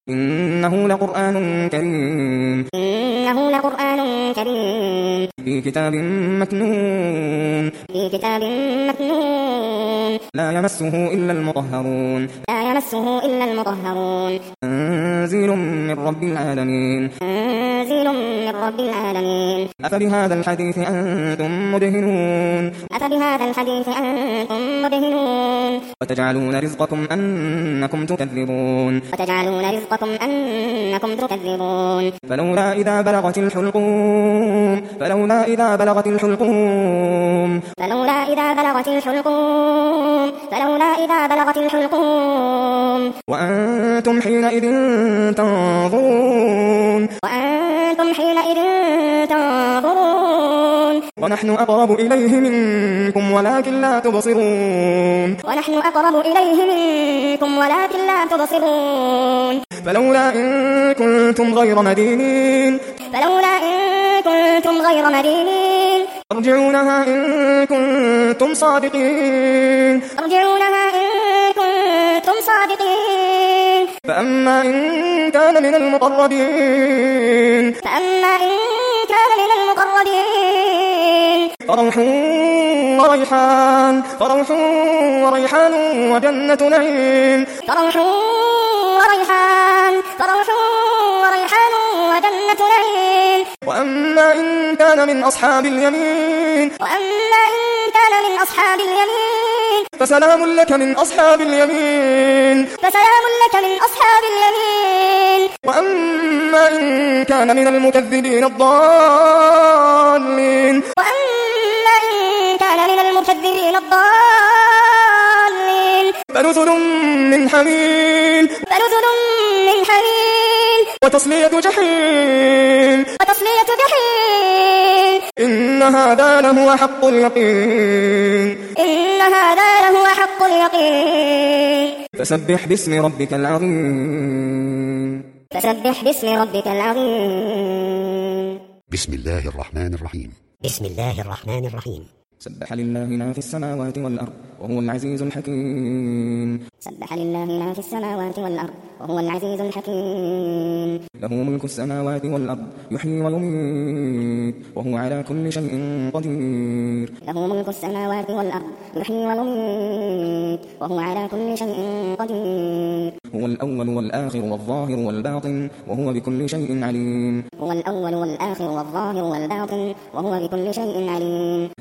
إنه لقرآن كريم في كتاب مكنون لا يمسه إلا المطهرون تنزيل من رب العالمين أفبهذا الحديث أنتم مدهنون وتجعلون رزقكم أنكم تكذبون فلولا إذا بلغت الحلقوم وأنتم حينئذ تنظرون ونحن أقرب إليه منكم ولكن لا تبصرون فلولا إن كنتم غير مدينين ترجعونها إن كنتم صادقين فأما إن كان من المقربين فروح وريحان وجنة نعيم وأما إن كان من أصحاب اليمين فسلام لك من أصحاب اليمين وأما إن كان من المكذبين الضالين فنزل من حميم وتصلية جحيم إن هذا لهو حق اليقين فسبح باسم ربك العظيم بسم الله الرحمن الرحيم سبح لله ما في السماوات والأرض وهو العزيز الحكيم له ملك السماوات والأرض يحيي ويميت وهو على كل شيء قدير هو الأول والآخر والظاهر والباطن وهو بكل شيء عليم